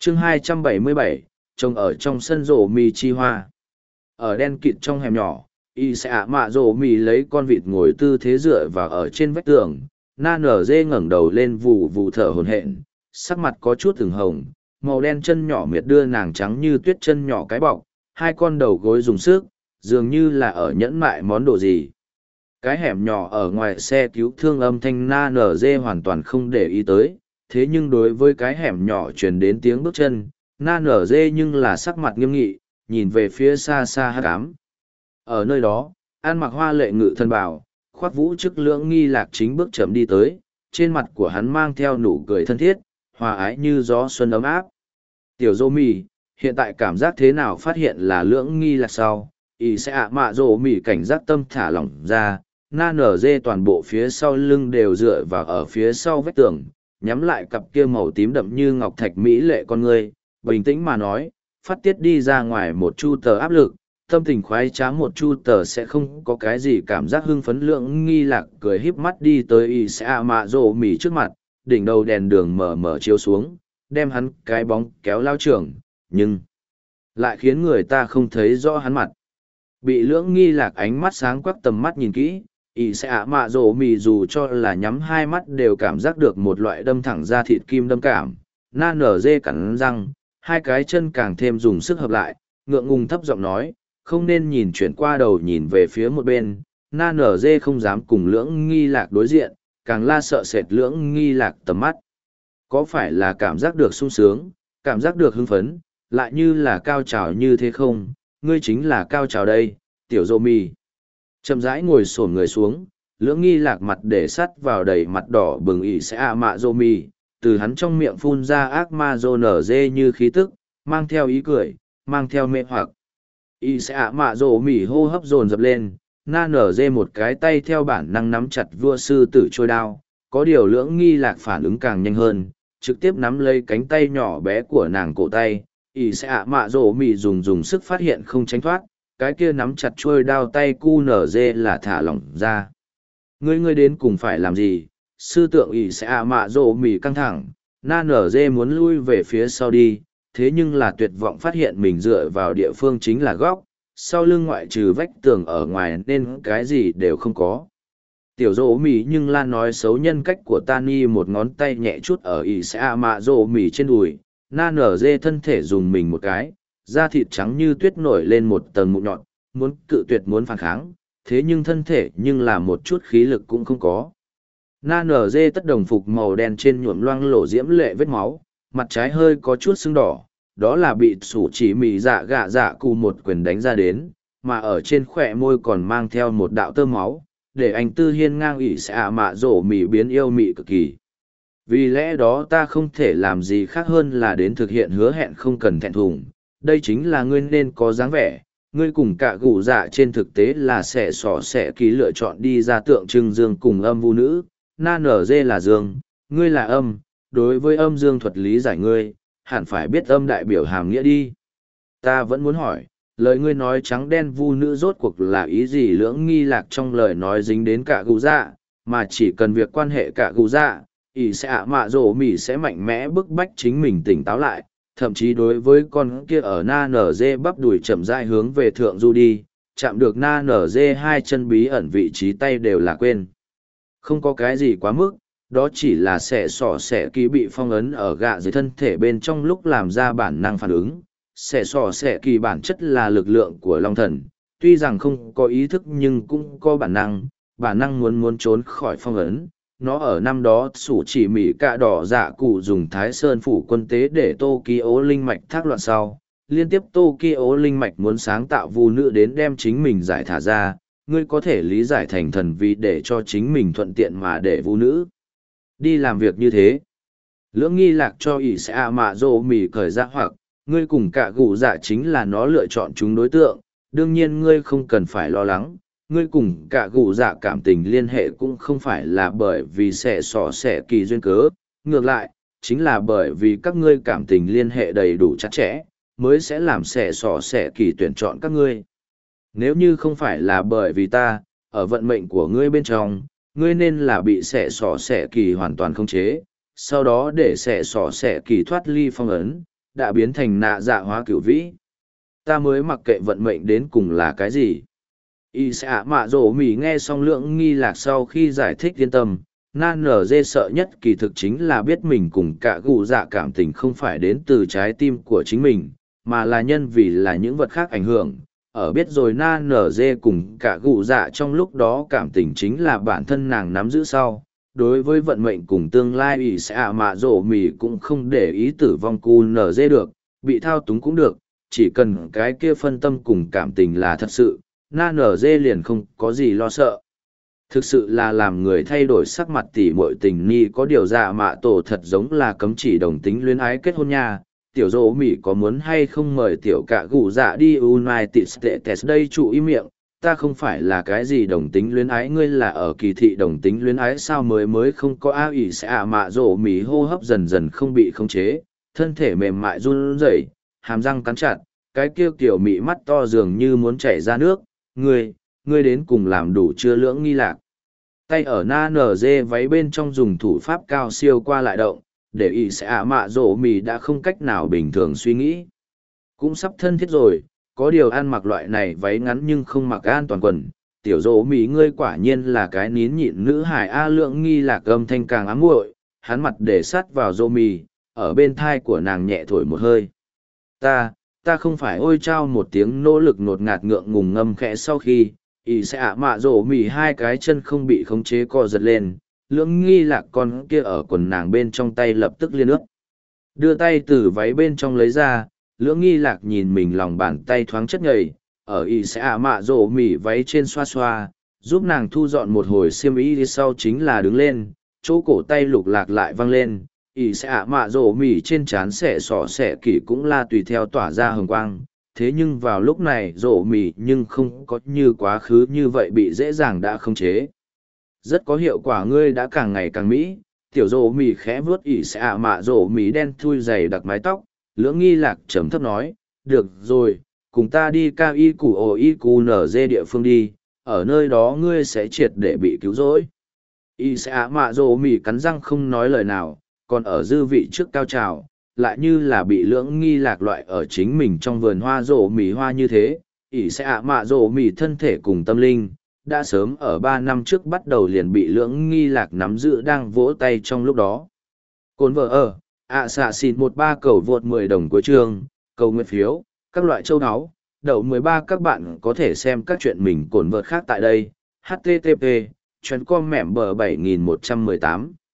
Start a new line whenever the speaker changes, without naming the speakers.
chương 277, trông ở trong sân rổ mì chi hoa. Ở đen kịt trong hẻm nhỏ, y sẽ ạ mạ rổ mì lấy con vịt ngồi tư thế dựa vào ở trên vách tường. Na nở dê ngẩng đầu lên vù vù thở hổn hển, sắc mặt có chút ửng hồng, màu đen chân nhỏ miệt đưa nàng trắng như tuyết chân nhỏ cái bọc, hai con đầu gối dùng sức, dường như là ở nhẫn mại món đồ gì. Cái hẻm nhỏ ở ngoài xe cứu thương âm thanh na nở dê hoàn toàn không để ý tới, thế nhưng đối với cái hẻm nhỏ truyền đến tiếng bước chân, na nở dê nhưng là sắc mặt nghiêm nghị, nhìn về phía xa xa hát cám. Ở nơi đó, an mặc hoa lệ ngự thân bào, khoác vũ chức lưỡng nghi lạc chính bước chậm đi tới, trên mặt của hắn mang theo nụ cười thân thiết, hòa ái như gió xuân ấm áp. Tiểu dô mì, hiện tại cảm giác thế nào phát hiện là lưỡng nghi lạc sau, ý sẽ ạ mạ dô mì cảnh giác tâm thả lỏng ra, na nở dê toàn bộ phía sau lưng đều dựa vào ở phía sau vách tường, nhắm lại cặp kia màu tím đậm như ngọc thạch mỹ lệ con người, bình tĩnh mà nói, phát tiết đi ra ngoài một chu tờ áp lực, tâm tình khoái trá một chu tờ sẽ không có cái gì cảm giác hưng phấn lượng nghi lạc cười híp mắt đi tới y sẽ ạ mạ rộ mì trước mặt, đỉnh đầu đèn đường mở mở chiếu xuống, đem hắn cái bóng kéo lao trường, nhưng lại khiến người ta không thấy rõ hắn mặt. Bị lưỡng nghi lạc ánh mắt sáng quắc tầm mắt nhìn kỹ, y sẽ ạ mạ rộ mì dù cho là nhắm hai mắt đều cảm giác được một loại đâm thẳng ra thịt kim đâm cảm, na nở dê cắn răng, hai cái chân càng thêm dùng sức hợp lại, ngượng ngùng thấp giọng nói, không nên nhìn chuyển qua đầu nhìn về phía một bên, na nở dê không dám cùng lưỡng nghi lạc đối diện, càng la sợ sệt lưỡng nghi lạc tầm mắt. Có phải là cảm giác được sung sướng, cảm giác được hưng phấn, lại như là cao trào như thế không, ngươi chính là cao trào đây, tiểu dô mì. Chậm rãi ngồi xổm người xuống, lưỡng nghi lạc mặt để sắt vào đầy mặt đỏ bừng ỉ sẽ ạ mạ dô mì, từ hắn trong miệng phun ra ác ma dô nở dê như khí tức, mang theo ý cười, mang theo mê hoặc. Y sẽ ạ mạ rổ mỉ hô hấp dồn dập lên, na nở dê một cái tay theo bản năng nắm chặt vua sư tử trôi đao, có điều lưỡng nghi lạc phản ứng càng nhanh hơn, trực tiếp nắm lấy cánh tay nhỏ bé của nàng cổ tay, Y sẽ ạ mạ rổ mỉ dùng sức phát hiện không tránh thoát, cái kia nắm chặt trôi đao tay cu nở dê là thả lỏng ra. Ngươi đến cùng phải làm gì? Sư tượng Y sẽ ạ mạ rổ mỉ căng thẳng, na nở dê muốn lui về phía sau đi, thế nhưng là tuyệt vọng phát hiện mình dựa vào địa phương chính là góc, sau lưng ngoại trừ vách tường ở ngoài nên cái gì đều không có. Tiểu dỗ mì nhưng lan nói xấu nhân cách của Tani một ngón tay nhẹ chút ở ỉ sẽ ạ mạ dỗ mì trên đùi, na nở dê thân thể dùng mình một cái, da thịt trắng như tuyết nổi lên một tầng mụn nhọn, muốn cự tuyệt muốn phản kháng, thế nhưng thân thể nhưng là một chút khí lực cũng không có. Na nở dê tất đồng phục màu đen trên nhuộm loang lổ diễm lệ vết máu, mặt trái hơi có chút sưng đỏ, đó là bị sủ chỉ mì dạ gạ dạ cụ một quyền đánh ra đến, mà ở trên khỏe môi còn mang theo một đạo tơ máu, để anh tư hiên ngang ỉ sẽ ạ mạ rổ mì biến yêu mị cực kỳ. Vì lẽ đó ta không thể làm gì khác hơn là đến thực hiện hứa hẹn không cần thẹn thùng, đây chính là ngươi nên có dáng vẻ, ngươi cùng cả gù dạ trên thực tế là sẽ sỏ sẽ ký lựa chọn đi ra tượng trưng dương cùng âm vu nữ, na nở dê là dương, ngươi là âm, đối với âm dương thuật lý giải ngươi, hẳn phải biết âm đại biểu hàm nghĩa đi. Ta vẫn muốn hỏi, lời ngươi nói trắng đen vu nữ rốt cuộc là ý gì lưỡng nghi lạc trong lời nói dính đến cả gù dạ, mà chỉ cần việc quan hệ cả gù dạ, ý sẽ ạ mạ rổ mỉ sẽ mạnh mẽ bức bách chính mình tỉnh táo lại, thậm chí đối với con kia ở na nở dê bắp đùi chậm rãi hướng về thượng du đi, chạm được na nở dê hai chân bí ẩn vị trí tay đều là quên. Không có cái gì quá mức, đó chỉ là xẻ sỏ xẻ kỳ bị phong ấn ở gạ dưới thân thể bên trong lúc làm ra bản năng phản ứng. Xẻ sỏ xẻ kỳ bản chất là lực lượng của long thần, tuy rằng không có ý thức nhưng cũng có bản năng muốn trốn khỏi phong ấn. Nó ở năm đó sủ chỉ mỹ cạ đỏ dạ cụ dùng Thái Sơn phủ quân tế để Tokyo linh mạch thác loạn sau. Liên tiếp Tokyo linh mạch muốn sáng tạo vu nữ đến đem chính mình giải thả ra, ngươi có thể lý giải thành thần vì để cho chính mình thuận tiện mà để vu nữ đi làm việc như thế. Lưỡng nghi lạc cho ỷ sẽ ạ mạ rô mì cởi ra hoặc, ngươi cùng cả gù dạ chính là nó lựa chọn chúng đối tượng, đương nhiên ngươi không cần phải lo lắng, ngươi cùng cả gù dạ cảm tình liên hệ cũng không phải là bởi vì xẻ sỏ xẻ kỳ duyên cớ, ngược lại, chính là bởi vì các ngươi cảm tình liên hệ đầy đủ chặt chẽ, mới sẽ làm xẻ sỏ xẻ kỳ tuyển chọn các ngươi. Nếu như không phải là bởi vì ta, ở vận mệnh của ngươi bên trong, ngươi nên là bị xẻ sỏ xẻ kỳ hoàn toàn khống chế, sau đó để xẻ sỏ xẻ kỳ thoát ly phong ấn, đã biến thành nạ dạ hóa cửu vĩ. Ta mới mặc kệ vận mệnh đến cùng là cái gì. Y sẽ mạ rổ mỉ nghe xong Lưỡng Nghi Lạc sau khi giải thích yên tâm, nan nở dê sợ nhất kỳ thực chính là biết mình cùng cả gù dạ cảm tình không phải đến từ trái tim của chính mình, mà là nhân vì là những vật khác ảnh hưởng. Ở biết rồi nan nở dê cùng cả gù dạ trong lúc đó cảm tình chính là bản thân nàng nắm giữ sau. Đối với vận mệnh cùng tương lai Y sẽ mạ rổ mỉ cũng không để ý tử vong cu nở dê được, bị thao túng cũng được, chỉ cần cái kia phân tâm cùng cảm tình là thật sự, na nở dê liền không có gì lo sợ. Thực sự là làm người thay đổi sắc mặt tỉ muội tình ni có điều dạ mạ tổ thật giống là cấm chỉ đồng tính luyến ái kết hôn nha. Tiểu dỗ mỉ có muốn hay không mời tiểu cả gù dạ đi United States đây chủ ý miệng, ta không phải là cái gì đồng tính luyến ái, ngươi là ở kỳ thị đồng tính luyến ái sao mới không có áo ỉ sẽ mạ dỗ mỉ hô hấp dần dần không bị khống chế, thân thể mềm mại run rẩy, hàm răng cắn chặt, cái kia kiểu mị mắt to dường như muốn chảy ra nước, ngươi đến cùng làm đủ chưa Lưỡng Nghi Lạc. Tay ở na nở dê váy bên trong dùng thủ pháp cao siêu qua lại động, để ý sẽ mạ rổ mì đã không cách nào bình thường suy nghĩ. Cũng sắp thân thiết rồi, có điều ăn mặc loại này váy ngắn nhưng không mặc an toàn quần. Tiểu rổ mì ngươi quả nhiên là cái nín nhịn nữ hải A. Lưỡng Nghi Lạc âm thanh càng ám muội, hắn mặt để sát vào rổ mì, ở bên thai của nàng nhẹ thổi một hơi. Ta không phải ôi trao một tiếng nỗ lực nột ngạt ngượng ngùng ngâm khẽ sau khi, ý sẽ mạ rổ mỉ hai cái chân không bị khống chế co giật lên, Lưỡng Nghi Lạc con kia ở quần nàng bên trong tay lập tức liên ước. Đưa tay từ váy bên trong lấy ra, Lưỡng Nghi Lạc nhìn mình lòng bàn tay thoáng chất nhầy, ở ý sẽ mạ rổ mỉ váy trên xoa xoa, giúp nàng thu dọn một hồi xiêm y đi sau chính là đứng lên, chỗ cổ tay lục lạc lại văng lên. Ý sẽ mạ rổ mỉ trên trán xẻ sỏ xẻ kỷ cũng là tùy theo tỏa ra hồng quang, thế nhưng vào lúc này rổ mỉ nhưng không có như quá khứ như vậy bị dễ dàng đã khống chế. Rất có hiệu quả, ngươi đã càng ngày càng mỹ. Tiểu rổ mỉ khẽ vuốt ỉ sẽ mạ rổ mỉ đen thui dày đặc mái tóc, Lưỡng Nghi Lạc trầm thấp nói, được rồi, cùng ta đi cao y củ ổ y cù nở dê địa phương đi, ở nơi đó ngươi sẽ triệt để bị cứu rỗi. Y sẽ mạ rổ mỉ cắn răng không nói lời nào, còn ở dư vị trước cao trào, lại như là bị Lưỡng Nghi Lạc loại ở chính mình trong vườn hoa rổ mỉ hoa như thế. Ỷ sẽ mạ rổ mỉ thân thể cùng tâm linh, đã sớm ở 3 năm trước bắt đầu liền bị Lưỡng Nghi Lạc nắm giữ đang vỗ tay trong lúc đó. Cồn vợ ở, xạ xịn 13 cầu vượt 10 đồng cuối chương, cầu nguyện phiếu, các loại châu áo, đậu 13 các bạn có thể xem các chuyện mình cồn vợt khác tại đây. http://com mẻm bờ 7118